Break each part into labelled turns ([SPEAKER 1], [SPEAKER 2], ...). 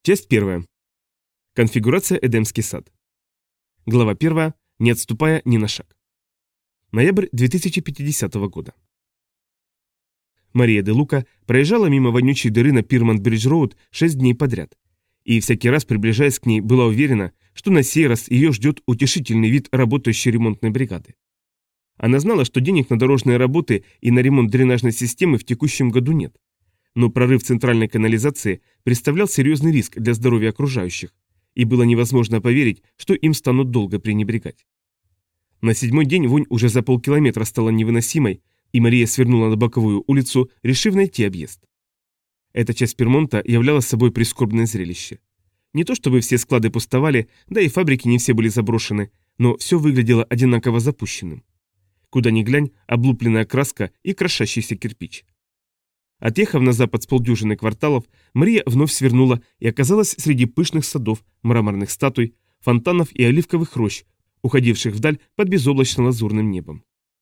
[SPEAKER 1] Часть 1. Конфигурация Эдемский сад. Глава 1. Не отступая ни на шаг. Ноябрь 2050 года. Мария де Лука проезжала мимо вонючей дыры на Пирмонт-Бридж-Роуд 6 дней подряд, и всякий раз, приближаясь к ней, была уверена, что на сей раз ее ждет утешительный вид работающей ремонтной бригады. Она знала, что денег на дорожные работы и на ремонт дренажной системы в текущем году нет. Но прорыв центральной канализации представлял серьезный риск для здоровья окружающих, и было невозможно поверить, что им станут долго пренебрегать. На 7-й день вонь уже за полкилометра стала невыносимой, и Мария свернула на боковую улицу, решив найти объезд. Эта часть Пирмонта являла собой прискорбное зрелище. Не то чтобы все склады пустовали, да и фабрики не все были заброшены, но все выглядело одинаково запущенным. Куда ни глянь, облупленная краска и крошащийся кирпич. Отъехав на запад с полдюжины кварталов, Мария вновь свернула и оказалась среди пышных садов, мраморных статуй, фонтанов и оливковых рощ, уходивших вдаль под безоблачно-лазурным небом.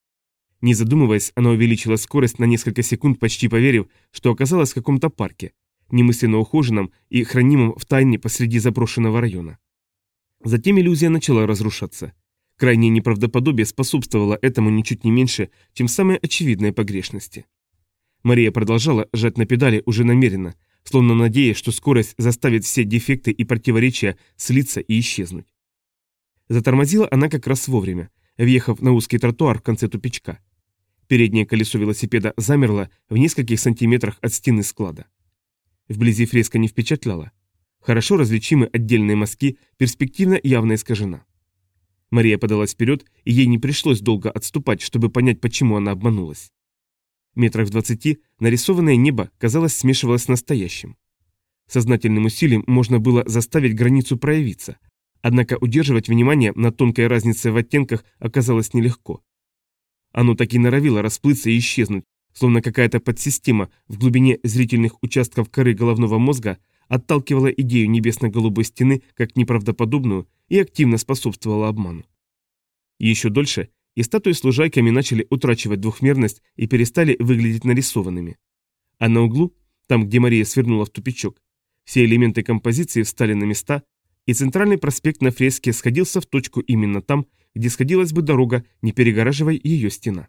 [SPEAKER 1] Не задумываясь, она увеличила скорость на несколько секунд, почти поверив, что оказалась в каком-то парке, немысленно ухоженном и хранимом в тайне посреди заброшенного района. Затем иллюзия начала разрушаться. Крайнее неправдоподобие способствовало этому ничуть не меньше, чем самые очевидные погрешности. Мария продолжала жать на педали уже намеренно, словно надеясь, что скорость заставит все дефекты и противоречия слиться и исчезнуть. Затормозила она как раз вовремя, въехав на узкий тротуар в конце тупичка. Переднее колесо велосипеда замерло в нескольких сантиметрах от стены склада. Вблизи фреска не впечатляла. Хорошо различимы отдельные мазки, перспективно явно искажена. Мария подалась вперед, и ей не пришлось долго отступать, чтобы понять, почему она обманулась. Метрах в 20 нарисованное небо, казалось, смешивалось с настоящим. Сознательным усилием можно было заставить границу проявиться, однако удерживать внимание на тонкой разнице в оттенках оказалось нелегко. Оно так и норовило расплыться и исчезнуть, словно какая-то подсистема в глубине зрительных участков коры головного мозга отталкивала идею небесно-голубой стены как неправдоподобную и активно способствовала обману. Еще дольше и статуи с лужайками начали утрачивать двухмерность и перестали выглядеть нарисованными. А на углу, там, где Мария свернула в тупичок, все элементы композиции встали на места, и центральный проспект на фреске сходился в точку именно там, где сходилась бы дорога, не перегораживая ее стена.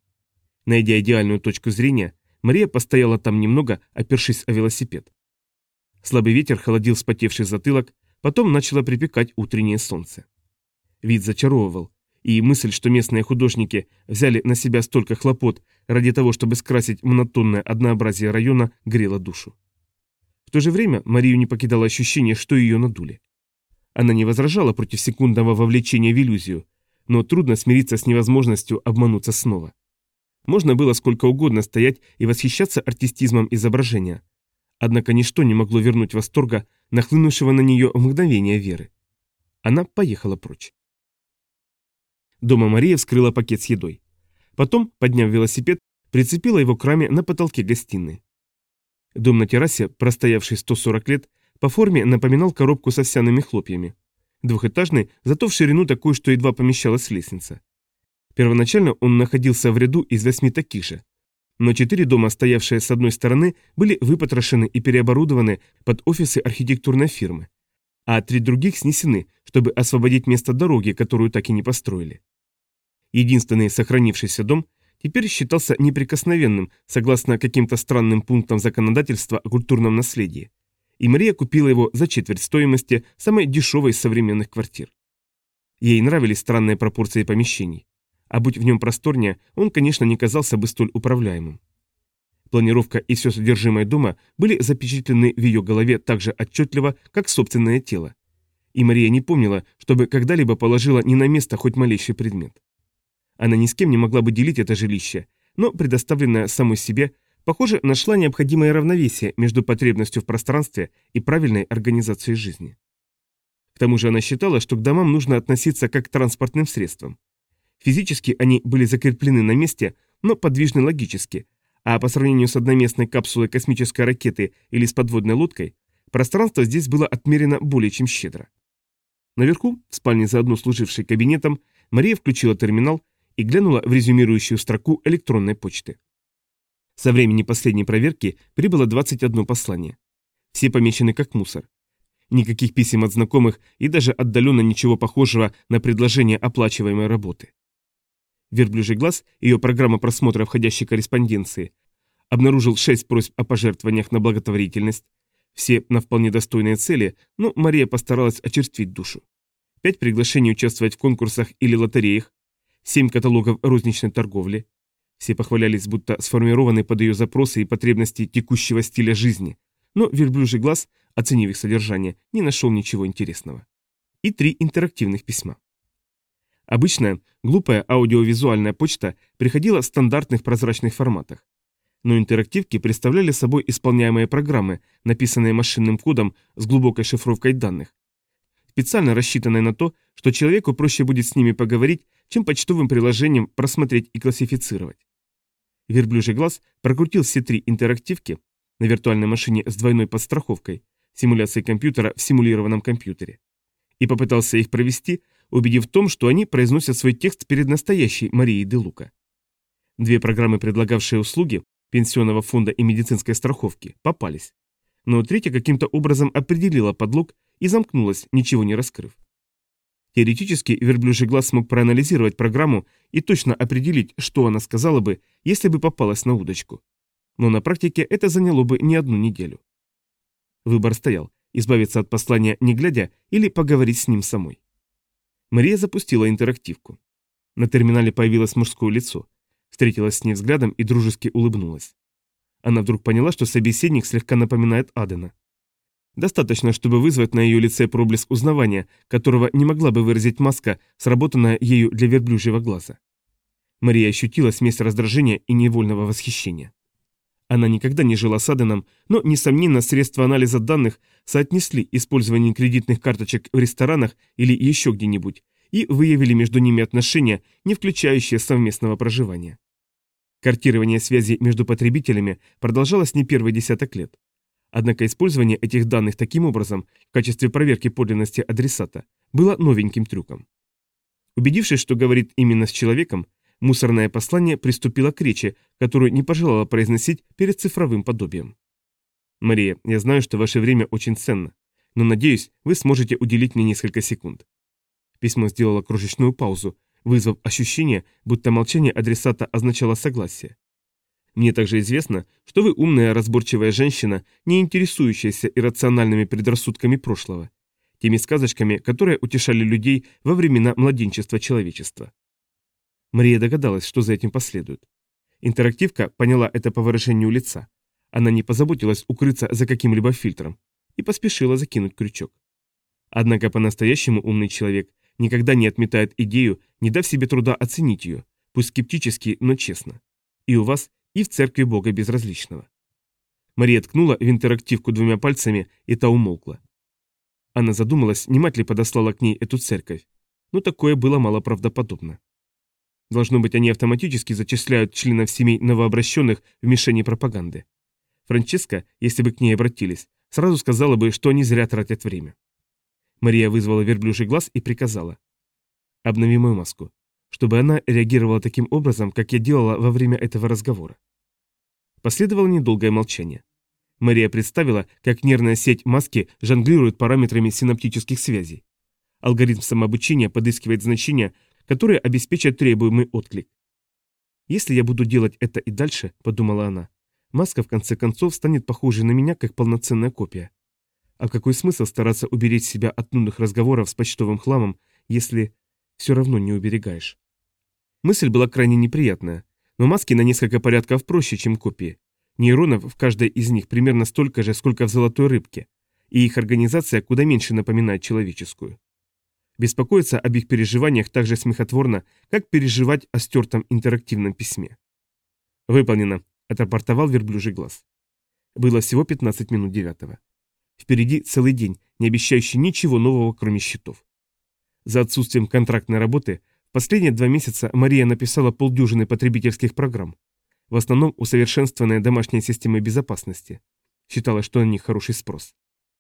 [SPEAKER 1] Найдя идеальную точку зрения, Мария постояла там немного, опершись о велосипед. Слабый ветер холодил вспотевший затылок, потом начало припекать утреннее солнце. Вид зачаровывал. И мысль, что местные художники взяли на себя столько хлопот ради того, чтобы скрасить монотонное однообразие района, грела душу. В то же время Марию не покидало ощущение, что ее надули. Она не возражала против секундного вовлечения в иллюзию, но трудно смириться с невозможностью обмануться снова. Можно было сколько угодно стоять и восхищаться артистизмом изображения, однако ничто не могло вернуть восторга, нахлынувшего на нее в мгновение веры. Она поехала прочь. Дома Мария вскрыла пакет с едой. Потом, подняв велосипед, прицепила его к раме на потолке гостиной. Дом на террасе, простоявший 140 лет, по форме напоминал коробку с овсяными хлопьями. Двухэтажный, зато в ширину такой, что едва помещалась лестница. Первоначально он находился в ряду из 8 таких же. Но 4 дома, стоявшие с одной стороны, были выпотрошены и переоборудованы под офисы архитектурной фирмы, а 3 других снесены, чтобы освободить место дороги, которую так и не построили. Единственный сохранившийся дом теперь считался неприкосновенным, согласно каким-то странным пунктам законодательства о культурном наследии, и Мария купила его за четверть стоимости самой дешевой из современных квартир. Ей нравились странные пропорции помещений, а будь в нем просторнее, он, конечно, не казался бы столь управляемым. Планировка и все содержимое дома были запечатлены в ее голове так же отчетливо, как собственное тело, и Мария не помнила, чтобы когда-либо положила не на место хоть малейший предмет. Она ни с кем не могла бы делить это жилище, но, предоставленная самой себе, похоже, нашла необходимое равновесие между потребностью в пространстве и правильной организацией жизни. К тому же она считала, что к домам нужно относиться как к транспортным средствам. Физически они были закреплены на месте, но подвижны логически, а по сравнению с одноместной капсулой космической ракеты или с подводной лодкой, пространство здесь было отмерено более чем щедро. Наверху, в спальне заодно служившей кабинетом, Мария включила терминал и глянула в резюмирующую строку электронной почты. Со времени последней проверки прибыло 21 послание. Все помечены как мусор. Никаких писем от знакомых и даже отдаленно ничего похожего на предложение оплачиваемой работы. Верблюжий глаз, ее программа просмотра входящей корреспонденции, обнаружил 6 просьб о пожертвованиях на благотворительность, все на вполне достойные цели, но Мария постаралась очерствить душу. 5 приглашений участвовать в конкурсах или лотереях, 7 каталогов розничной торговли. Все похвалялись, будто сформированы под ее запросы и потребности текущего стиля жизни, но верблюжий глаз, оценив их содержание, не нашел ничего интересного. И 3 интерактивных письма. Обычная, глупая аудиовизуальная почта приходила в стандартных прозрачных форматах. Но интерактивки представляли собой исполняемые программы, написанные машинным кодом с глубокой шифровкой данных, специально рассчитанные на то, что человеку проще будет с ними поговорить, чем почтовым приложением просмотреть и классифицировать. Верблюжий глаз прокрутил все 3 интерактивки на виртуальной машине с двойной подстраховкой, симуляцией компьютера в симулированном компьютере, и попытался их провести, убедив в том, что они произносят свой текст перед настоящей Марией де Лука. 2 программы, предлагавшие услуги пенсионного фонда и медицинской страховки, попались. Но третья каким-то образом определила подлог и замкнулась, ничего не раскрыв. Теоретически, верблюжий глаз смог проанализировать программу и точно определить, что она сказала бы, если бы попалась на удочку. Но на практике это заняло бы не 1 неделю. Выбор стоял – избавиться от послания не глядя или поговорить с ним самой. Мария запустила интерактивку. На терминале появилось мужское лицо. Встретилась с ней взглядом и дружески улыбнулась. Она вдруг поняла, что собеседник слегка напоминает Адена. Достаточно, чтобы вызвать на ее лице проблеск узнавания, которого не могла бы выразить маска, сработанная ею для верблюжьего глаза. Мария ощутила смесь раздражения и невольного восхищения. Она никогда не жила с Аденом, но, несомненно, средства анализа данных соотнесли использование кредитных карточек в ресторанах или еще где-нибудь и выявили между ними отношения, не включающие совместного проживания. Картирование связей между потребителями продолжалось не первый десяток лет. Однако использование этих данных таким образом, в качестве проверки подлинности адресата, было новеньким трюком. Убедившись, что говорит именно с человеком, мусорное послание приступило к речи, которую не пожелала произносить перед цифровым подобием. «Мария, я знаю, что ваше время очень ценно, но, надеюсь, вы сможете уделить мне несколько секунд». Письмо сделало крошечную паузу, вызвав ощущение, будто молчание адресата означало согласие. «Мне также известно, что вы умная, разборчивая женщина, не интересующаяся иррациональными предрассудками прошлого, теми сказочками, которые утешали людей во времена младенчества человечества». Мария догадалась, что за этим последует. Интерактивка поняла это по выражению лица. Она не позаботилась укрыться за каким-либо фильтром и поспешила закинуть крючок. Однако по-настоящему умный человек никогда не отметает идею, не дав себе труда оценить ее, пусть скептически, но честно. И у вас, и в церкви Бога Безразличного. Мария ткнула в интерактивку 2 пальцами, и та умолкла. Она задумалась, не мать ли подослала к ней эту церковь, но такое было малоправдоподобно. Должно быть, они автоматически зачисляют членов семей новообращенных в мишени пропаганды. Франческа, если бы к ней обратились, сразу сказала бы, что они зря тратят время. Мария вызвала верблюжий глаз и приказала: «Обнови мою маску», чтобы она реагировала таким образом, как я делала во время этого разговора. Последовало недолгое молчание. Мария представила, как нервная сеть маски жонглирует параметрами синаптических связей. Алгоритм самообучения подыскивает значения, которые обеспечат требуемый отклик. «Если я буду делать это и дальше», — подумала она, — «маска в конце концов станет похожей на меня, как полноценная копия. А какой смысл стараться уберечь себя от нудных разговоров с почтовым хламом, если все равно не уберегаешь?» Мысль была крайне неприятная, но маски на несколько порядков проще, чем копии. Нейронов в каждой из них примерно столько же, сколько в золотой рыбке, и их организация куда меньше напоминает человеческую. Беспокоиться об их переживаниях так же смехотворно, как переживать о стертом интерактивном письме. «Выполнено», — отрапортовал верблюжий глаз. Было всего 15 минут 9. Впереди целый день, не обещающий ничего нового, кроме счетов. За отсутствием контрактной работы в последние 2 месяца Мария написала полдюжины потребительских программ, в основном усовершенствованные домашние системы безопасности. Считала, что на них хороший спрос.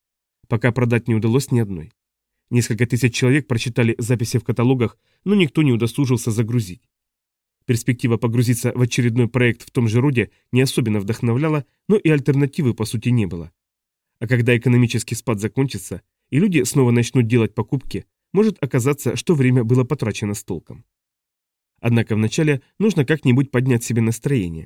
[SPEAKER 1] Пока продать не удалось ни одной. Несколько тысяч человек прочитали записи в каталогах, но никто не удосужился загрузить. Перспектива погрузиться в очередной проект в том же роде не особенно вдохновляла, но и альтернативы по сути не было. А когда экономический спад закончится, и люди снова начнут делать покупки, может оказаться, что время было потрачено с толком. Однако вначале нужно как-нибудь поднять себе настроение.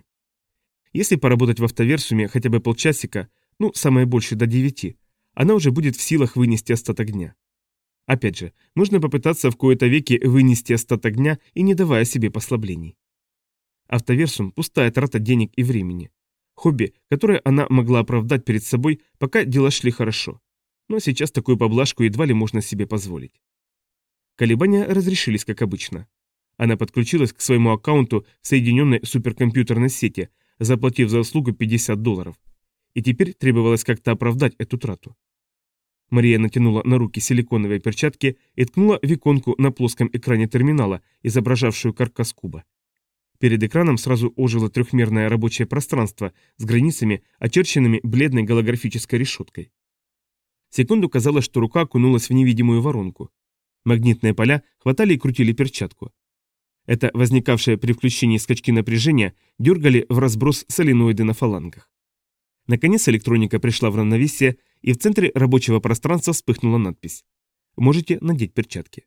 [SPEAKER 1] Если поработать в автоверсуме хотя бы полчасика, ну, самое больше до 9, она уже будет в силах вынести остаток дня. Опять же, нужно попытаться в кои-то веки вынести остаток дня и не давая себе послаблений. Автоверсум – пустая трата денег и времени. Хобби, которое она могла оправдать перед собой, пока дела шли хорошо. Но сейчас такую поблажку едва ли можно себе позволить. Колебания разрешились, как обычно. Она подключилась к своему аккаунту в соединенной суперкомпьютерной сети, заплатив за услугу $50. И теперь требовалось как-то оправдать эту трату. Мария натянула на руки силиконовые перчатки и ткнула в иконку на плоском экране терминала, изображавшую каркас куба. Перед экраном сразу ожило трехмерное рабочее пространство с границами, очерченными бледной голографической решеткой. Секунду казалось, что рука окунулась в невидимую воронку. Магнитные поля хватали и крутили перчатку. Это возникавшие при включении скачки напряжения дергали в разброс соленоиды на фалангах. Наконец электроника пришла в равновесие, и в центре рабочего пространства вспыхнула надпись «Можете надеть перчатки».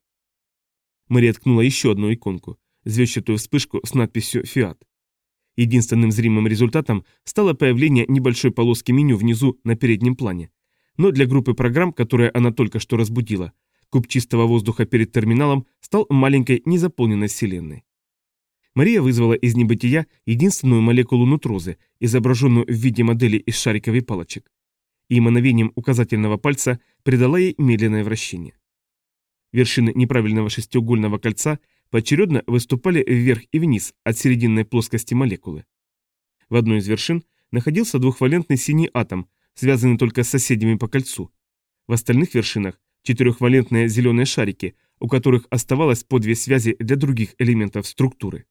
[SPEAKER 1] Мария ткнула еще одну иконку, звездчатую вспышку с надписью «Фиат». Единственным зримым результатом стало появление небольшой полоски меню внизу на переднем плане. Но для группы программ, которые она только что разбудила, куб чистого воздуха перед терминалом стал маленькой незаполненной вселенной. Мария вызвала из небытия единственную молекулу нутрозы, изображенную в виде модели из шариков и палочек, и мановением указательного пальца придала ей медленное вращение. Вершины неправильного шестиугольного кольца поочередно выступали вверх и вниз от серединной плоскости молекулы. В одной из вершин находился двухвалентный синий атом, связанный только с соседями по кольцу. В остальных вершинах четырехвалентные зеленые шарики, у которых оставалось по две связи для других элементов структуры.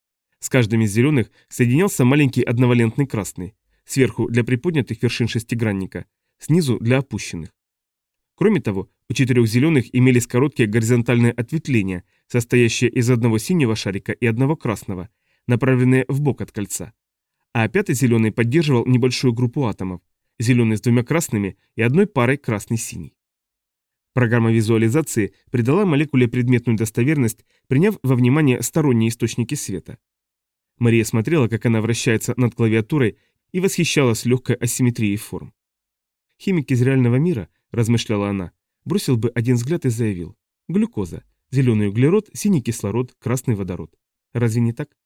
[SPEAKER 1] С каждым из зеленых соединялся маленький одновалентный красный, сверху для приподнятых вершин шестигранника, снизу для опущенных. Кроме того, у четырех зеленых имелись короткие горизонтальные ответвления, состоящие из одного синего шарика и одного красного, направленные вбок от кольца. А пятый зеленый поддерживал небольшую группу атомов, зеленый с двумя красными и одной парой красный-синий. Программа визуализации придала молекуле предметную достоверность, приняв во внимание сторонние источники света. Мария смотрела, как она вращается над клавиатурой, и восхищалась легкой асимметрией форм. «Химик из реального мира», — размышляла она, бросил бы один взгляд и заявил: глюкоза, зеленый углерод, синий кислород, красный водород. Разве не так?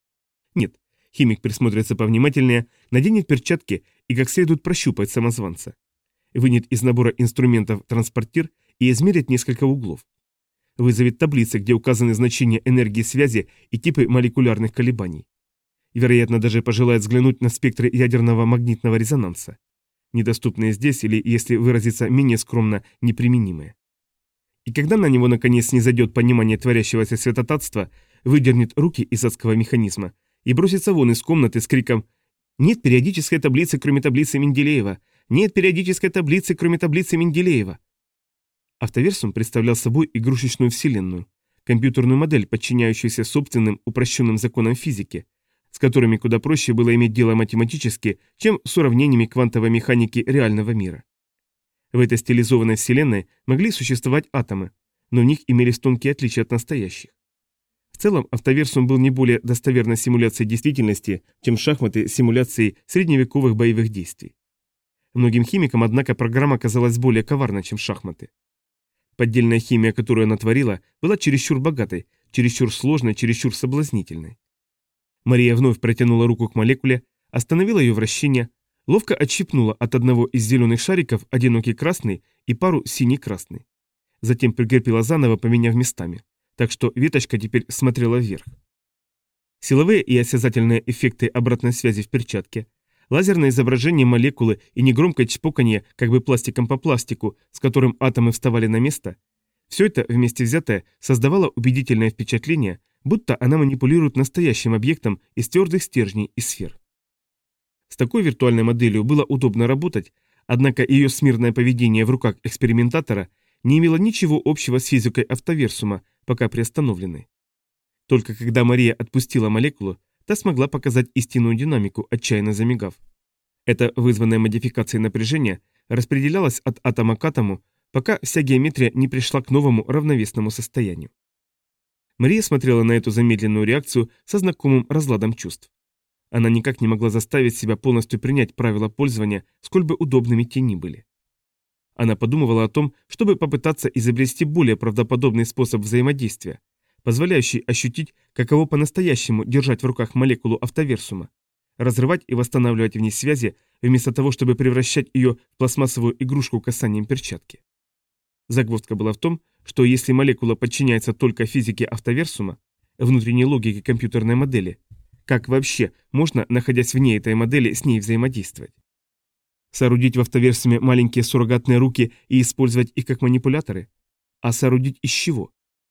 [SPEAKER 1] Нет, химик присмотрится повнимательнее, наденет перчатки и как следует прощупает самозванца. Вынет из набора инструментов транспортир и измерит несколько углов. Вызовет таблицы, где указаны значения энергии связи и типы молекулярных колебаний. Вероятно, даже пожелает взглянуть на спектры ядерного магнитного резонанса. Недоступные здесь или, если выразиться менее скромно, неприменимые. И когда на него наконец снизойдет понимание творящегося святотатства, выдернет руки из адского механизма и бросится вон из комнаты с криком «Нет периодической таблицы, кроме таблицы Менделеева! Нет периодической таблицы, кроме таблицы Менделеева!» Автоверсум представлял собой игрушечную вселенную, компьютерную модель, подчиняющуюся собственным упрощенным законам физики, с которыми куда проще было иметь дело математически, чем с уравнениями квантовой механики реального мира. В этой стилизованной вселенной могли существовать атомы, но в них имелись тонкие отличия от настоящих. В целом, автоверсум был не более достоверной симуляцией действительности, чем шахматы симуляцией средневековых боевых действий. Многим химикам, однако, программа казалась более коварной, чем шахматы. Поддельная химия, которую она творила, была чересчур богатой, чересчур сложной, чересчур соблазнительной. Мария вновь протянула руку к молекуле, остановила ее вращение, ловко отщипнула от одного из зеленых шариков одинокий красный и пару синий-красный. Затем прикрепила заново, поменяв местами, так что веточка теперь смотрела вверх. Силовые и осязательные эффекты обратной связи в перчатке, лазерное изображение молекулы и негромкое чпоканье как бы пластиком по пластику, с которым атомы вставали на место, все это вместе взятое создавало убедительное впечатление, будто она манипулирует настоящим объектом из твердых стержней и сфер. С такой виртуальной моделью было удобно работать, однако ее смирное поведение в руках экспериментатора не имело ничего общего с физикой автоверсума, пока приостановленной. Только когда Мария отпустила молекулу, та смогла показать истинную динамику, отчаянно замигав. Эта вызванная модификацией напряжения распределялась от атома к атому, пока вся геометрия не пришла к новому равновесному состоянию. Мария смотрела на эту замедленную реакцию со знакомым разладом чувств. Она никак не могла заставить себя полностью принять правила пользования, сколь бы удобными те ни были. Она подумывала о том, чтобы попытаться изобрести более правдоподобный способ взаимодействия, позволяющий ощутить, каково по-настоящему держать в руках молекулу автоверсума, разрывать и восстанавливать в ней связи, вместо того, чтобы превращать ее в пластмассовую игрушку касанием перчатки. Загвоздка была в том, что если молекула подчиняется только физике автоверсума, внутренней логике компьютерной модели, как вообще можно, находясь вне этой модели, с ней взаимодействовать? Соорудить в автоверсуме маленькие суррогатные руки и использовать их как манипуляторы? А соорудить из чего?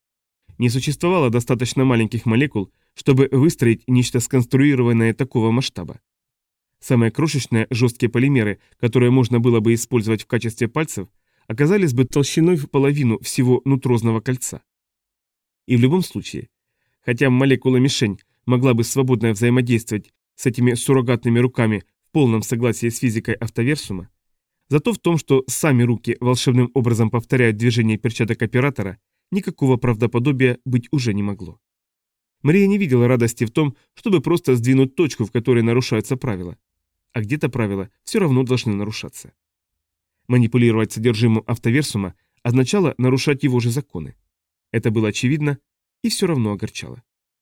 [SPEAKER 1] Не существовало достаточно маленьких молекул, чтобы выстроить нечто сконструированное такого масштаба. Самые крошечные жесткие полимеры, которые можно было бы использовать в качестве пальцев, оказались бы толщиной в половину всего нутрозного кольца. И в любом случае, хотя молекула-мишень могла бы свободно взаимодействовать с этими суррогатными руками в полном согласии с физикой автоверсума, зато в том, что сами руки волшебным образом повторяют движение перчаток оператора, никакого правдоподобия быть уже не могло. Мария не видела радости в том, чтобы просто сдвинуть точку, в которой нарушаются правила. А где-то правила все равно должны нарушаться. Манипулировать содержимым автоверсума означало нарушать его же законы. Это было очевидно и все равно огорчало.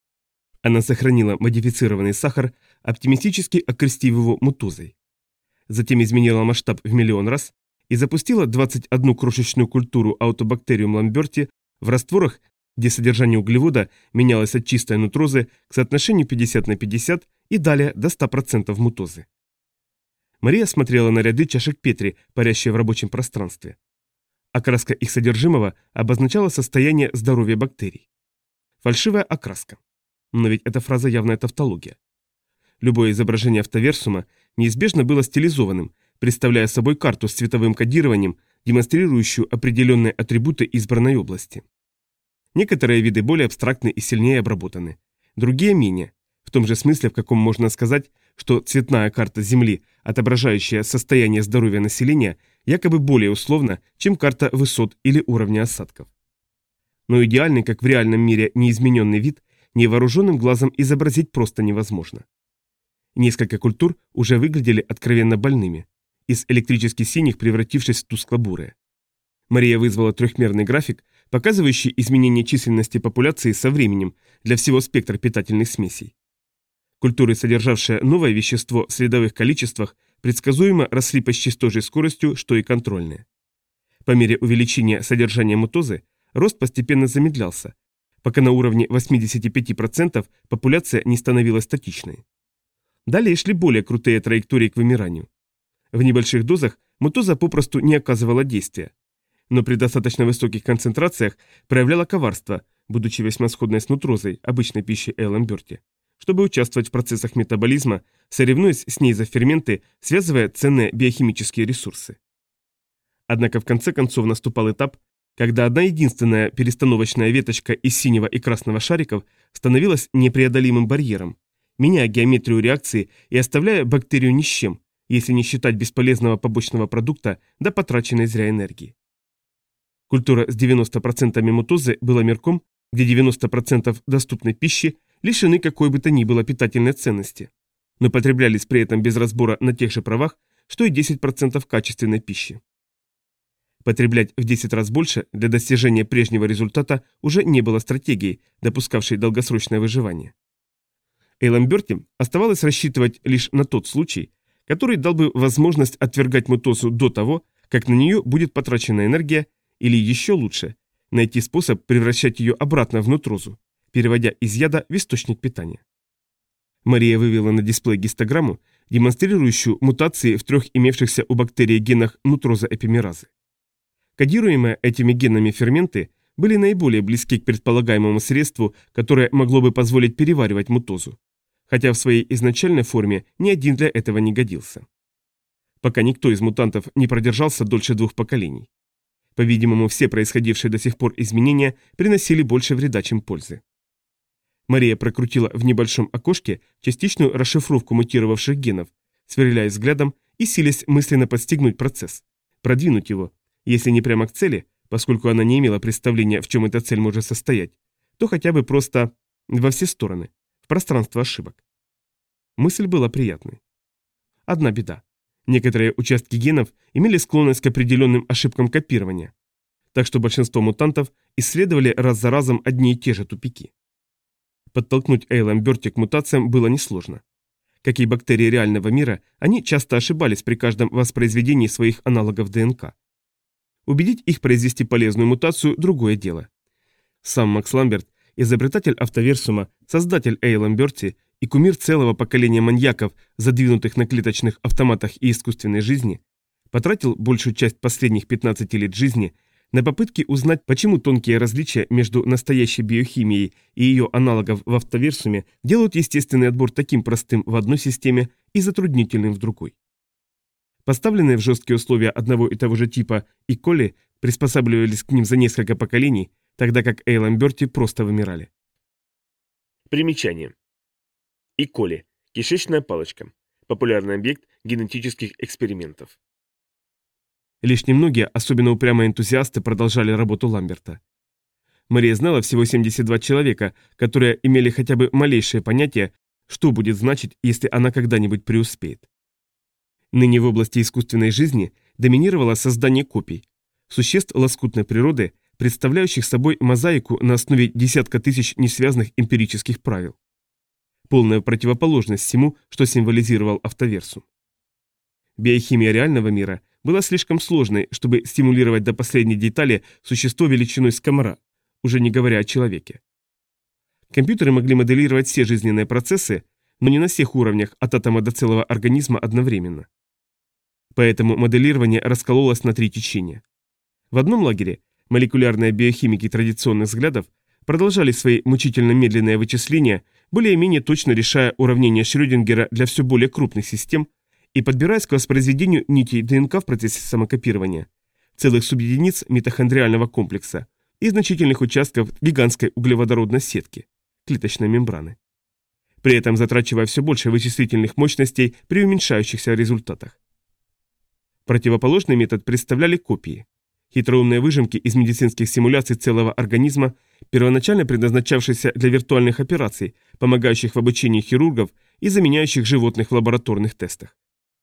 [SPEAKER 1] Она сохранила модифицированный сахар, оптимистически окрестив его мутозой. Затем изменила масштаб в миллион раз и запустила 21 крошечную культуру аутобактериум ламберти в растворах, где содержание углевода менялось от чистой нутрозы к соотношению 50/50 и далее до 100% мутозы. Мария смотрела на ряды чашек Петри, парящие в рабочем пространстве. Окраска их содержимого обозначала состояние здоровья бактерий. Фальшивая окраска. Но ведь эта фраза явная тавтология. Любое изображение автоверсума неизбежно было стилизованным, представляя собой карту с цветовым кодированием, демонстрирующую определенные атрибуты избранной области. Некоторые виды более абстрактны и сильнее обработаны, другие менее, в том же смысле, в каком можно сказать, что цветная карта Земли, отображающая состояние здоровья населения, якобы более условна, чем карта высот или уровня осадков. Но идеальный, как в реальном мире, неизмененный вид невооруженным глазом изобразить просто невозможно. Несколько культур уже выглядели откровенно больными, из электрически синих превратившись в тускло-бурые. Мария вызвала трехмерный график, показывающий изменение численности популяции со временем для всего спектра питательных смесей. Культуры, содержавшие новое вещество в средовых количествах, предсказуемо росли почти с той же скоростью, что и контрольные. По мере увеличения содержания мутозы, рост постепенно замедлялся, пока на уровне 85% популяция не становилась статичной. Далее шли более крутые траектории к вымиранию. В небольших дозах мутоза попросту не оказывала действия, но при достаточно высоких концентрациях проявляла коварство, будучи весьма сходной с нутрозой, обычной пищей Ламберти, чтобы участвовать в процессах метаболизма, соревнуясь с ней за ферменты, связывая ценные биохимические ресурсы. Однако в конце концов наступал этап, когда одна единственная перестановочная веточка из синего и красного шариков становилась непреодолимым барьером, меняя геометрию реакции и оставляя бактерию ни с чем, если не считать бесполезного побочного продукта до потраченной зря энергии. Культура с 90% мутозы была мирком, где 90% доступной пищи лишены какой бы то ни было питательной ценности, но потреблялись при этом без разбора на тех же правах, что и 10% качественной пищи. Потреблять в 10 раз больше для достижения прежнего результата уже не было стратегией, допускавшей долгосрочное выживание. Ламберти оставалось рассчитывать лишь на тот случай, который дал бы возможность отвергать мутозу до того, как на нее будет потрачена энергия, или еще лучше, найти способ превращать ее обратно в нутрозу, переводя из яда в источник питания. Мария вывела на дисплей гистограмму, демонстрирующую мутации в 3 имевшихся у бактерий генах нутроза-эпимеразы. Кодируемые этими генами ферменты были наиболее близки к предполагаемому средству, которое могло бы позволить переваривать мутозу, хотя в своей изначальной форме ни один для этого не годился. Пока никто из мутантов не продержался дольше 2 поколений. По-видимому, все происходившие до сих пор изменения приносили больше вреда, чем пользы. Мария прокрутила в небольшом окошке частичную расшифровку мутировавших генов, сверляясь взглядом и силясь мысленно подстегнуть процесс, продвинуть его, Если не прямо к цели, поскольку она не имела представления, в чем эта цель может состоять, то хотя бы просто во все стороны, в пространство ошибок. Мысль была приятной. Одна беда. Некоторые участки генов имели склонность к определенным ошибкам копирования, так что большинство мутантов исследовали раз за разом одни и те же тупики. Подтолкнуть Эйла-Берти к мутациям было несложно. Как и бактерии реального мира, они часто ошибались при каждом воспроизведении своих аналогов ДНК. Убедить их произвести полезную мутацию – другое дело. Сам Макс Ламберт, изобретатель автоверсума, создатель Эйла-Берти и кумир целого поколения маньяков, задвинутых на клеточных автоматах и искусственной жизни, потратил большую часть последних 15 лет жизни на попытки узнать, почему тонкие различия между настоящей биохимией и ее аналогов в автоверсуме делают естественный отбор таким простым в одной системе и затруднительным в другой. Поставленные в жесткие условия одного и того же типа и коли приспосабливались к ним за несколько поколений, тогда как Эйла-Берти просто вымирали.
[SPEAKER 2] Примечание. И. коли. Кишечная палочка. Популярный объект генетических экспериментов.
[SPEAKER 1] Лишь немногие, особенно упрямые энтузиасты, продолжали работу Ламберта. Мария знала всего 72 человека, которые имели хотя бы малейшее понятие, что будет значить, если она когда-нибудь преуспеет. Ныне в области искусственной жизни доминировало создание копий, существ лоскутной природы, представляющих собой мозаику на основе десятка тысяч несвязанных эмпирических правил. Полная противоположность всему, что символизировал автоверсум. Биохимия реального мира была слишком сложной, чтобы стимулировать до последней детали существо величиной с комара, уже не говоря о человеке. Компьютеры могли моделировать все жизненные процессы, но не на всех уровнях от атома до целого организма одновременно. Поэтому моделирование раскололось на три течения. В одном лагере молекулярные биохимики традиционных взглядов продолжали свои мучительно медленные вычисления, более-менее точно решая уравнение Шрёдингера для все более крупных систем и подбираясь к воспроизведению нитей ДНК в процессе самокопирования, целых субъединиц митохондриального комплекса и значительных участков гигантской углеводородной сетки, клеточной мембраны. При этом затрачивая все больше вычислительных мощностей при уменьшающихся результатах. Противоположный метод представляли копии. Хитроумные выжимки из медицинских симуляций целого организма, первоначально предназначавшиеся для виртуальных операций, помогающих в обучении хирургов и заменяющих животных в лабораторных тестах.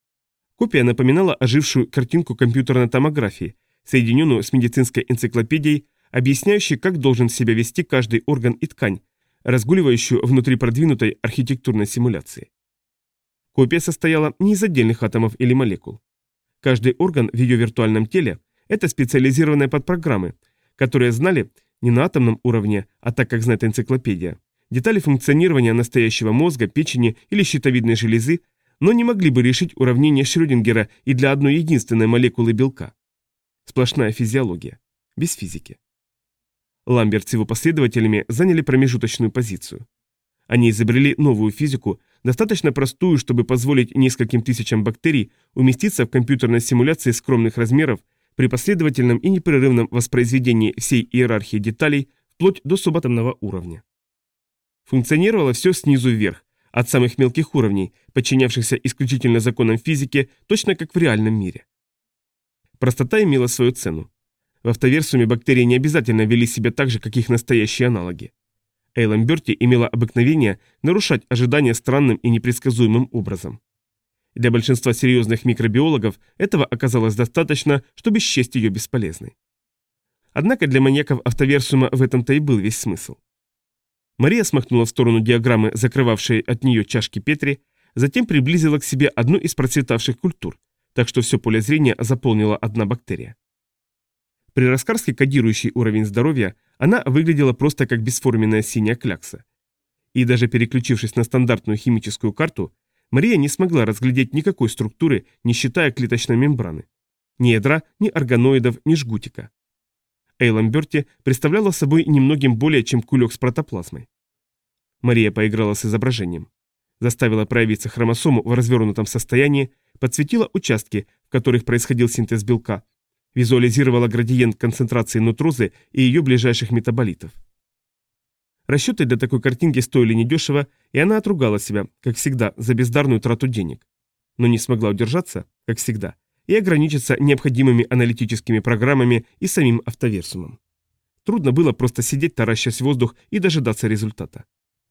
[SPEAKER 1] Копия напоминала ожившую картинку компьютерной томографии, соединенную с медицинской энциклопедией, объясняющей, как должен себя вести каждый орган и ткань, разгуливающую внутри продвинутой архитектурной симуляции. Копия состояла не из отдельных атомов или молекул. Каждый орган в ее виртуальном теле – это специализированные подпрограммы, которые знали не на атомном уровне, а так, как знает энциклопедия, детали функционирования настоящего мозга, печени или щитовидной железы, но не могли бы решить уравнение Шрёдингера и для одной единственной молекулы белка. Сплошная физиология, без физики. Ламберт с его последователями заняли промежуточную позицию. Они изобрели новую физику, достаточно простую, чтобы позволить нескольким тысячам бактерий уместиться в компьютерной симуляции скромных размеров при последовательном и непрерывном воспроизведении всей иерархии деталей вплоть до субатомного уровня. Функционировало все снизу вверх, от самых мелких уровней, подчинявшихся исключительно законам физики, точно как в реальном мире. Простота имела свою цену. В автоверсуме бактерии не обязательно вели себя так же, как их настоящие аналоги. Эйла-Берти имела обыкновение нарушать ожидания странным и непредсказуемым образом. Для большинства серьезных микробиологов этого оказалось достаточно, чтобы счесть ее бесполезной. Однако для маньяков автоверсума в этом-то и был весь смысл. Мария смахнула в сторону диаграммы, закрывавшей от нее чашки Петри, затем приблизила к себе одну из процветавших культур, так что все поле зрения заполнила одна бактерия. При раскарске кодирующий уровень здоровья она выглядела просто как бесформенная синяя клякса. И даже переключившись на стандартную химическую карту, Мария не смогла разглядеть никакой структуры, не считая клеточной мембраны. Ни ядра, ни органоидов, ни жгутика. Эйла-Берти представляла собой немногим более, чем кулек с протоплазмой. Мария поиграла с изображением. Заставила проявиться хромосому в развернутом состоянии, подсветила участки, в которых происходил синтез белка, визуализировала градиент концентрации нутрозы и ее ближайших метаболитов. Расчеты для такой картинки стоили недешево, и она отругала себя, как всегда, за бездарную трату денег. Но не смогла удержаться, как всегда, и ограничиться необходимыми аналитическими программами и самим автоверсумом. Трудно было просто сидеть, таращась в воздух и дожидаться результата.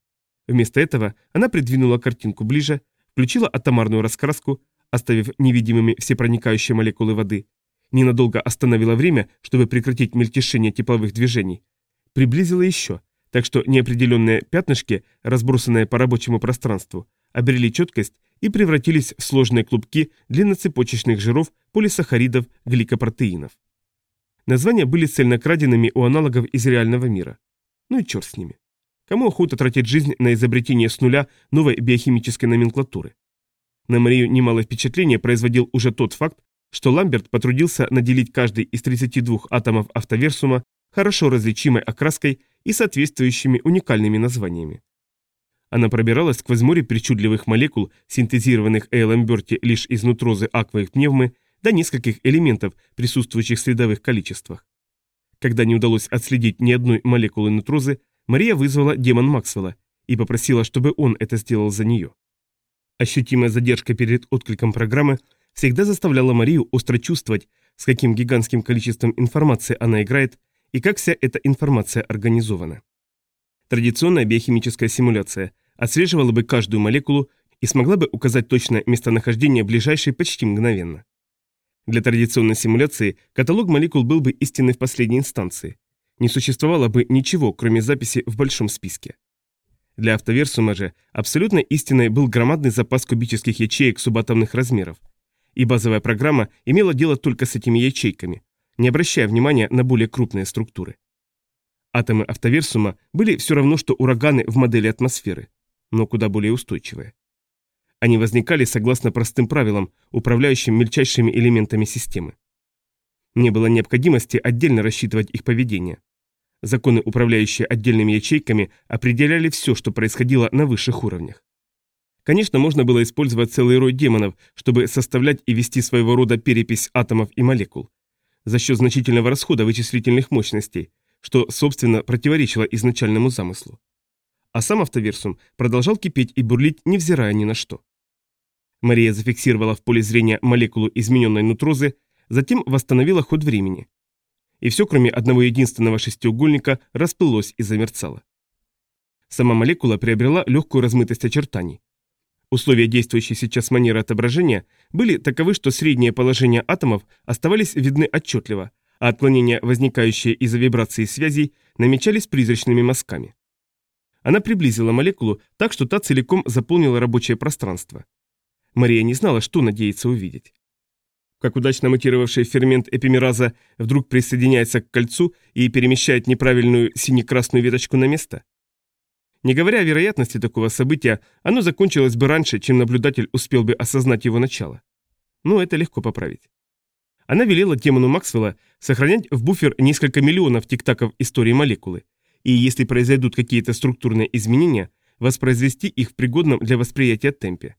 [SPEAKER 1] Вместо этого она придвинула картинку ближе, включила атомарную раскраску, оставив невидимыми всепроникающие молекулы воды, ненадолго остановила время, чтобы прекратить мельтешение тепловых движений, приблизила еще, так что неопределенные пятнышки, разбросанные по рабочему пространству, обрели четкость и превратились в сложные клубки длинноцепочечных жиров, полисахаридов, гликопротеинов. Названия были цельнокраденными у аналогов из реального мира. Ну и черт с ними. Кому охота тратить жизнь на изобретение с нуля новой биохимической номенклатуры? На Марию немалое впечатление производил уже тот факт, что Ламберт потрудился наделить каждый из 32 атомов автоверсума хорошо различимой окраской и соответствующими уникальными названиями. Она пробиралась сквозь море причудливых молекул, синтезированных Эйлом Берти лишь из нутрозы аквовых пневмы, до нескольких элементов, присутствующих в средовых количествах. Когда не удалось отследить ни одной молекулы нутрозы, Мария вызвала демон Максвелла и попросила, чтобы он это сделал за нее. Ощутимая задержка перед откликом программы всегда заставляла Марию остро чувствовать, с каким гигантским количеством информации она играет и как вся эта информация организована. Традиционная биохимическая симуляция отслеживала бы каждую молекулу и смогла бы указать точное местонахождение ближайшей почти мгновенно. Для традиционной симуляции каталог молекул был бы истинной в последней инстанции. Не существовало бы ничего, кроме записи в большом списке. Для автоверсума же абсолютно истинной был громадный запас кубических ячеек субатомных размеров. И базовая программа имела дело только с этими ячейками, не обращая внимания на более крупные структуры. Атомы автоверсума были все равно, что ураганы в модели атмосферы, но куда более устойчивые. Они возникали согласно простым правилам, управляющим мельчайшими элементами системы. Не было необходимости отдельно рассчитывать их поведение. Законы, управляющие отдельными ячейками, определяли все, что происходило на высших уровнях. Конечно, можно было использовать целый рой демонов, чтобы составлять и вести своего рода перепись атомов и молекул, за счет значительного расхода вычислительных мощностей, что, собственно, противоречило изначальному замыслу. А сам автоверсум продолжал кипеть и бурлить, невзирая ни на что. Мария зафиксировала в поле зрения молекулу измененной нутрозы, затем восстановила ход времени. И все, кроме одного единственного шестиугольника, расплылось и замерцало. Сама молекула приобрела легкую размытость очертаний. Условия действующей сейчас манеры отображения были таковы, что средние положения атомов оставались видны отчетливо, а отклонения, возникающие из-за вибрации связей, намечались призрачными мазками. Она приблизила молекулу так, что та целиком заполнила рабочее пространство. Мария не знала, что надеется увидеть. Как удачно мутировавший фермент эпимераза вдруг присоединяется к кольцу и перемещает неправильную сине-красную веточку на место? Не говоря о вероятности такого события, оно закончилось бы раньше, чем наблюдатель успел бы осознать его начало. Но это легко поправить. Она велела демону Максвелла сохранять в буфер несколько миллионов тик-таков истории молекулы, и если произойдут какие-то структурные изменения, воспроизвести их в пригодном для восприятия темпе.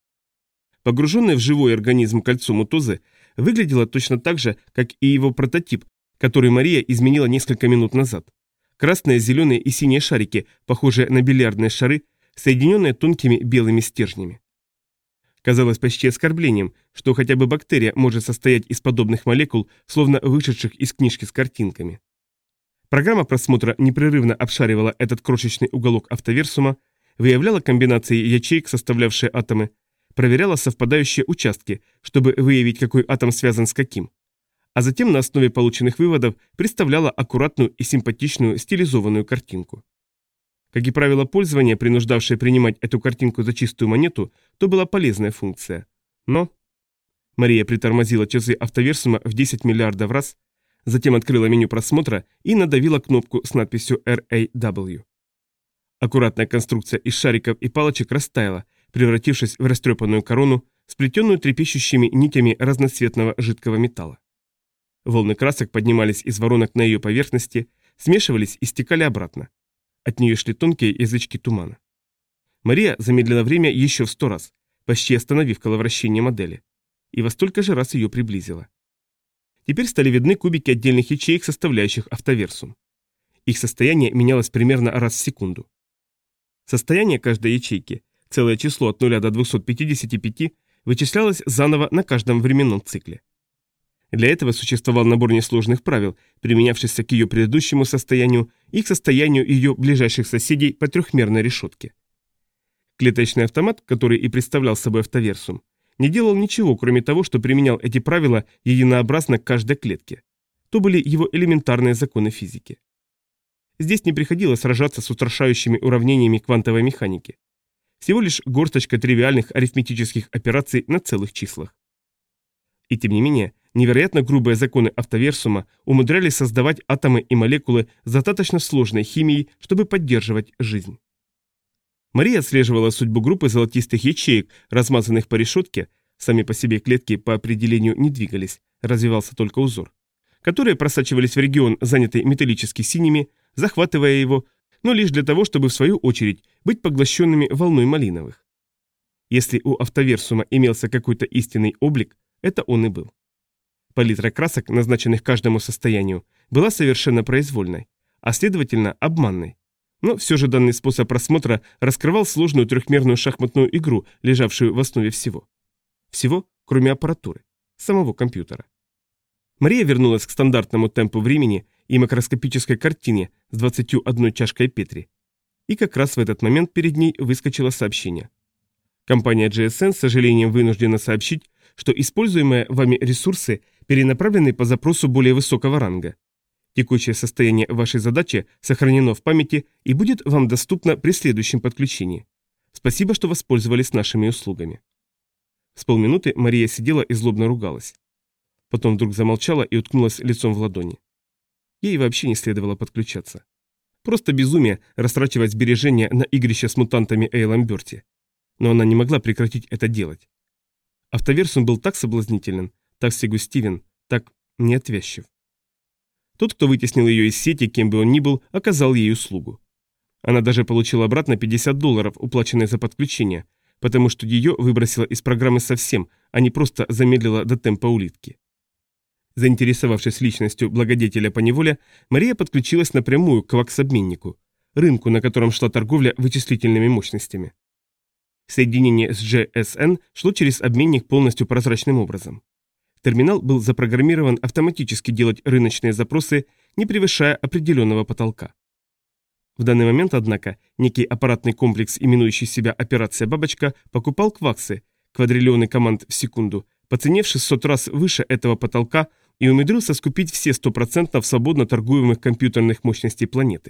[SPEAKER 1] Погруженный в живой организм кольцо мутозы выглядело точно так же, как и его прототип, который Мария изменила несколько минут назад. Красные, зеленые и синие шарики, похожие на бильярдные шары, соединенные тонкими белыми стержнями. Казалось почти оскорблением, что хотя бы бактерия может состоять из подобных молекул, словно вышедших из книжки с картинками. Программа просмотра непрерывно обшаривала этот крошечный уголок автоверсума, выявляла комбинации ячеек, составлявшие атомы, проверяла совпадающие участки, чтобы выявить, какой атом связан с каким, а затем на основе полученных выводов представляла аккуратную и симпатичную стилизованную картинку. Как и правило пользования, принуждавшие принимать эту картинку за чистую монету, то была полезная функция. Но... Мария притормозила часы автоверсума в 10 миллиардов раз, затем открыла меню просмотра и надавила кнопку с надписью RAW. Аккуратная конструкция из шариков и палочек растаяла, превратившись в растрепанную корону, сплетенную трепещущими нитями разноцветного жидкого металла. Волны красок поднимались из воронок на ее поверхности, смешивались и стекали обратно. От нее шли тонкие язычки тумана. Мария замедлила время еще в 100 раз, почти остановив коловращение модели, и во столько же раз ее приблизила. Теперь стали видны кубики отдельных ячеек, составляющих автоверсум. Их состояние менялось примерно раз в секунду. Состояние каждой ячейки, целое число от 0 до 255, вычислялось заново на каждом временном цикле. Для этого существовал набор несложных правил, применявшихся к ее предыдущему состоянию и к состоянию ее ближайших соседей по трехмерной решетке. Клеточный автомат, который и представлял собой автоверсум, не делал ничего, кроме того, что применял эти правила единообразно к каждой клетке. То были его элементарные законы физики. Здесь не приходилось сражаться с устрашающими уравнениями квантовой механики. Всего лишь горсточка тривиальных арифметических операций на целых числах. И тем не менее, невероятно грубые законы автоверсума умудрялись создавать атомы и молекулы с достаточно сложной химией, чтобы поддерживать жизнь. Мария отслеживала судьбу группы золотистых ячеек, размазанных по решетке, сами по себе клетки по определению не двигались, развивался только узор, которые просачивались в регион, занятый металлически синими, захватывая его, но лишь для того, чтобы в свою очередь быть поглощенными волной малиновых. Если у автоверсума имелся какой-то истинный облик, это он и был. Палитра красок, назначенных каждому состоянию, была совершенно произвольной, а следовательно обманной. Но все же данный способ просмотра раскрывал сложную трехмерную шахматную игру, лежавшую в основе всего. Всего, кроме аппаратуры, самого компьютера. Мария вернулась к стандартному темпу времени и макроскопической картине с 21 чашкой Петри. И как раз в этот момент перед ней выскочило сообщение. Компания GSN с сожалением вынуждена сообщить, что используемые вами ресурсы перенаправлены по запросу более высокого ранга. Текущее состояние вашей задачи сохранено в памяти и будет вам доступно при следующем подключении. Спасибо, что воспользовались нашими услугами. С полминуты Мария сидела и злобно ругалась. Потом вдруг замолчала и уткнулась лицом в ладони. Ей вообще не следовало подключаться. Просто безумие растрачивать сбережения на игрище с мутантами Эйлом Берти. Но она не могла прекратить это делать. Автоверсум был так соблазнителен, так сегустивен, так неотвязчив. Тот, кто вытеснил ее из сети, кем бы он ни был, оказал ей услугу. Она даже получила обратно $50, уплаченные за подключение, потому что ее выбросило из программы совсем, а не просто замедлило до темпа улитки. Заинтересовавшись личностью благодетеля поневоле, Мария подключилась напрямую к вакс-обменнику, рынку, на котором шла торговля вычислительными мощностями. Соединение с GSN шло через обменник полностью прозрачным образом. Терминал был запрограммирован автоматически делать рыночные запросы, не превышая определенного потолка. В данный момент, однако, некий аппаратный комплекс, именующий себя «Операция Бабочка», покупал кваксы, квадриллионы команд в секунду, по цене в 600 раз выше этого потолка и умудрился скупить все 100% свободно торгуемых компьютерных мощностей планеты.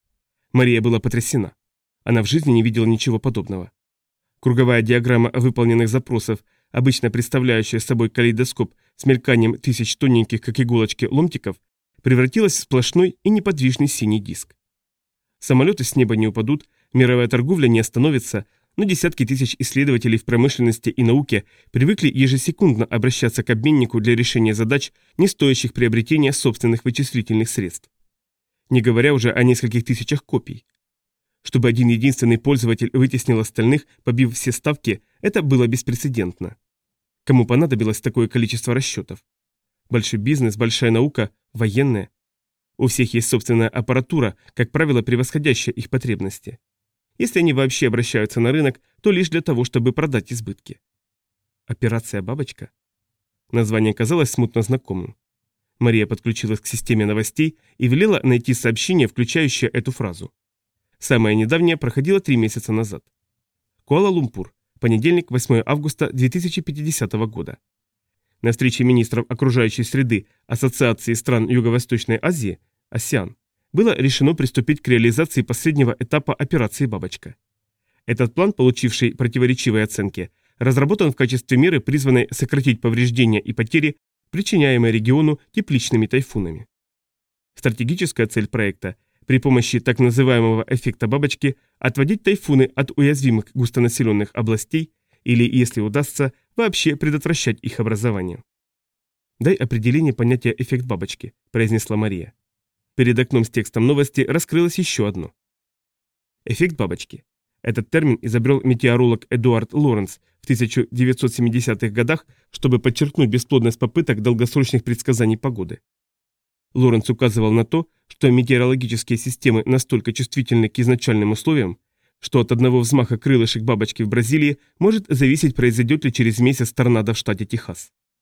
[SPEAKER 1] Мария была потрясена. Она в жизни не видела ничего подобного. Круговая диаграмма выполненных запросов, обычно представляющая собой калейдоскоп с мельканием тысяч тоненьких, как иголочки, ломтиков, превратилась в сплошной и неподвижный синий диск. Самолеты с неба не упадут, мировая торговля не остановится, но десятки тысяч исследователей в промышленности и науке привыкли ежесекундно обращаться к обменнику для решения задач, не стоящих приобретения собственных вычислительных средств. Не говоря уже о нескольких тысячах копий. Чтобы один единственный пользователь вытеснил остальных, побив все ставки, это было беспрецедентно. Кому понадобилось такое количество расчетов? Большой бизнес, большая наука, военные. У всех есть собственная аппаратура, как правило, превосходящая их потребности. Если они вообще обращаются на рынок, то лишь для того, чтобы продать избытки. Операция «Бабочка»? Название казалось смутно знакомым. Мария подключилась к системе новостей и велела найти сообщение, включающее эту фразу. Самое недавнее проходило 3 месяца назад. Куала-Лумпур, понедельник, 8 августа 2050 года. На встрече министров окружающей среды Ассоциации стран Юго-Восточной Азии, АСЕАН, было решено приступить к реализации последнего этапа операции «Бабочка». Этот план, получивший противоречивые оценки, разработан в качестве меры, призванной сократить повреждения и потери, причиняемые региону тепличными тайфунами. Стратегическая цель проекта – при помощи так называемого эффекта бабочки отводить тайфуны от уязвимых густонаселенных областей или, если удастся, вообще предотвращать их образование. «Дай определение понятия «эффект бабочки», – произнесла Мария. Перед окном с текстом новости раскрылось еще одно. Эффект бабочки. Этот термин изобрел метеоролог Эдуард Лоренс в 1970-х годах, чтобы подчеркнуть бесплодность попыток долгосрочных предсказаний погоды. Лоренс указывал на то, что метеорологические системы настолько чувствительны к изначальным условиям, что от одного взмаха крылышек бабочки в Бразилии может зависеть, произойдет ли через месяц торнадо в штате Техас.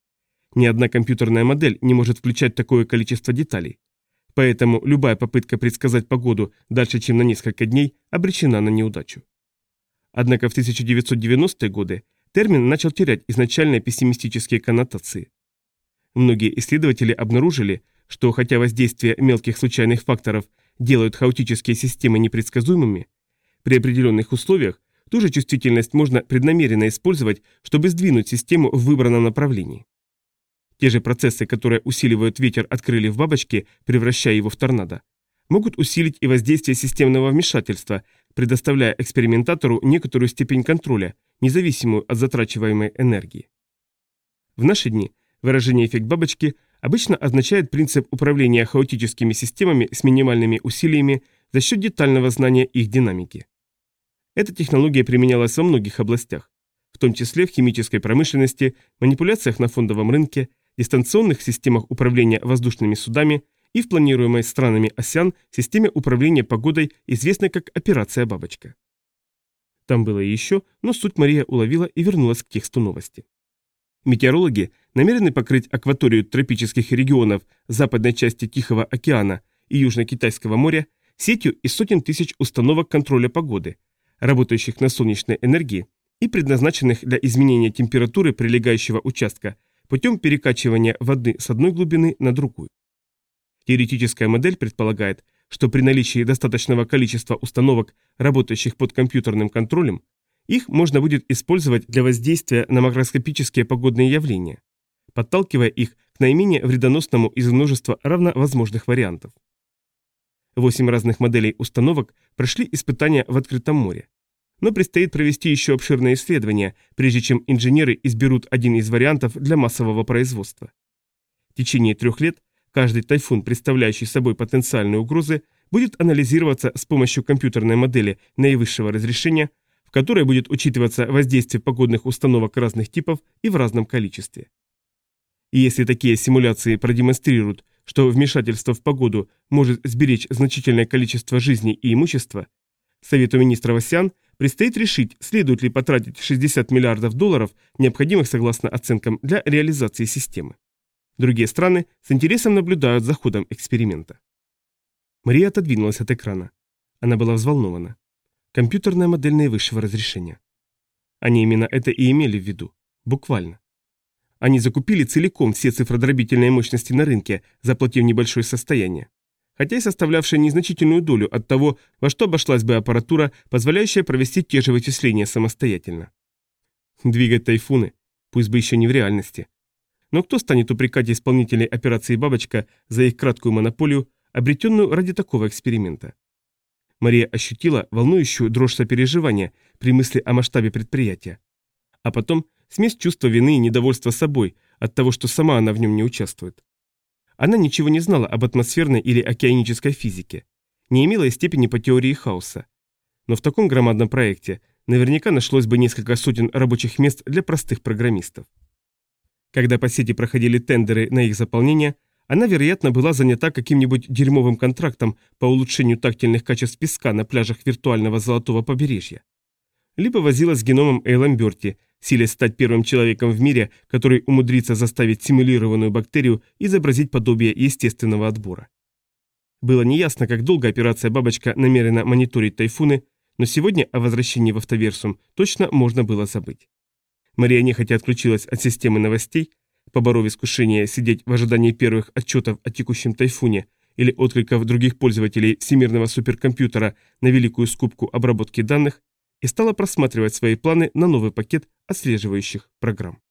[SPEAKER 1] Ни одна компьютерная модель не может включать такое количество деталей. Поэтому любая попытка предсказать погоду дальше, чем на несколько дней, обречена на неудачу. Однако в 1990-е годы термин начал терять изначально пессимистические коннотации. Многие исследователи обнаружили, что хотя воздействие мелких случайных факторов делают хаотические системы непредсказуемыми, при определенных условиях ту же чувствительность можно преднамеренно использовать, чтобы сдвинуть систему в выбранном направлении. Те же процессы, которые усиливают ветер от крыльев бабочки, превращая его в торнадо, могут усилить и воздействие системного вмешательства, предоставляя экспериментатору некоторую степень контроля, независимую от затрачиваемой энергии. В наши дни выражение «эффект бабочки» обычно означает принцип управления хаотическими системами с минимальными усилиями за счет детального знания их динамики. Эта технология применялась во многих областях, в том числе в химической промышленности, манипуляциях на фондовом рынке, дистанционных системах управления воздушными судами и в планируемой странами АСЕАН системе управления погодой, известной как «Операция Бабочка». Там было и еще, но суть Мария уловила и вернулась к тексту новости. Метеорологи намерены покрыть акваторию тропических регионов западной части Тихого океана и Южно-Китайского моря сетью из сотен тысяч установок контроля погоды, работающих на солнечной энергии и предназначенных для изменения температуры прилегающего участка путем перекачивания воды с одной глубины на другую. Теоретическая модель предполагает, что при наличии достаточного количества установок, работающих под компьютерным контролем, их можно будет использовать для воздействия на макроскопические погодные явления, подталкивая их к наименее вредоносному из множества равновозможных вариантов. 8 разных моделей установок прошли испытания в открытом море. Но предстоит провести еще обширное исследование, прежде чем инженеры изберут один из вариантов для массового производства. В течение 3 лет каждый тайфун, представляющий собой потенциальные угрозы, будет анализироваться с помощью компьютерной модели наивысшего разрешения, в которой будет учитываться воздействие погодных установок разных типов и в разном количестве. И если такие симуляции продемонстрируют, что вмешательство в погоду может сберечь значительное количество жизней и имущества, Совету министров АСЕАН предстоит решить, следует ли потратить $60 миллиардов, необходимых согласно оценкам для реализации системы. Другие страны с интересом наблюдают за ходом эксперимента. Мария отодвинулась от экрана. Она была взволнована. Компьютерная модель наивысшего разрешения. Они именно это и имели в виду. Буквально. Они закупили целиком все цифродробительные мощности на рынке, заплатив небольшое состояние, хотя и составлявшее незначительную долю от того, во что обошлась бы аппаратура, позволяющая провести те же вычисления самостоятельно. Двигать тайфуны, пусть бы еще не в реальности. Но кто станет упрекать исполнителей операции «Бабочка» за их краткую монополию, обретенную ради такого эксперимента? Мария ощутила волнующую дрожь сопереживания при мысли о масштабе предприятия. А потом смесь чувства вины и недовольства собой от того, что сама она в нем не участвует. Она ничего не знала об атмосферной или океанической физике, не имела и степени по теории хаоса. Но в таком громадном проекте наверняка нашлось бы несколько сотен рабочих мест для простых программистов. Когда по сети проходили тендеры на их заполнение, она, вероятно, была занята каким-нибудь дерьмовым контрактом по улучшению тактильных качеств песка на пляжах виртуального золотого побережья. Либо возилась с геномом Эйлом Берти, силясь стать первым человеком в мире, который умудрится заставить симулированную бактерию изобразить подобие естественного отбора. Было неясно, как долго операция «Бабочка» намерена мониторить тайфуны, но сегодня о возвращении в Автоверсум точно можно было забыть. Мария нехотя отключилась от системы новостей, поборов искушение сидеть в ожидании первых отчетов о текущем тайфуне или откликов других пользователей всемирного суперкомпьютера на великую скупку обработки данных, и стала просматривать свои планы на новый пакет отслеживающих программ.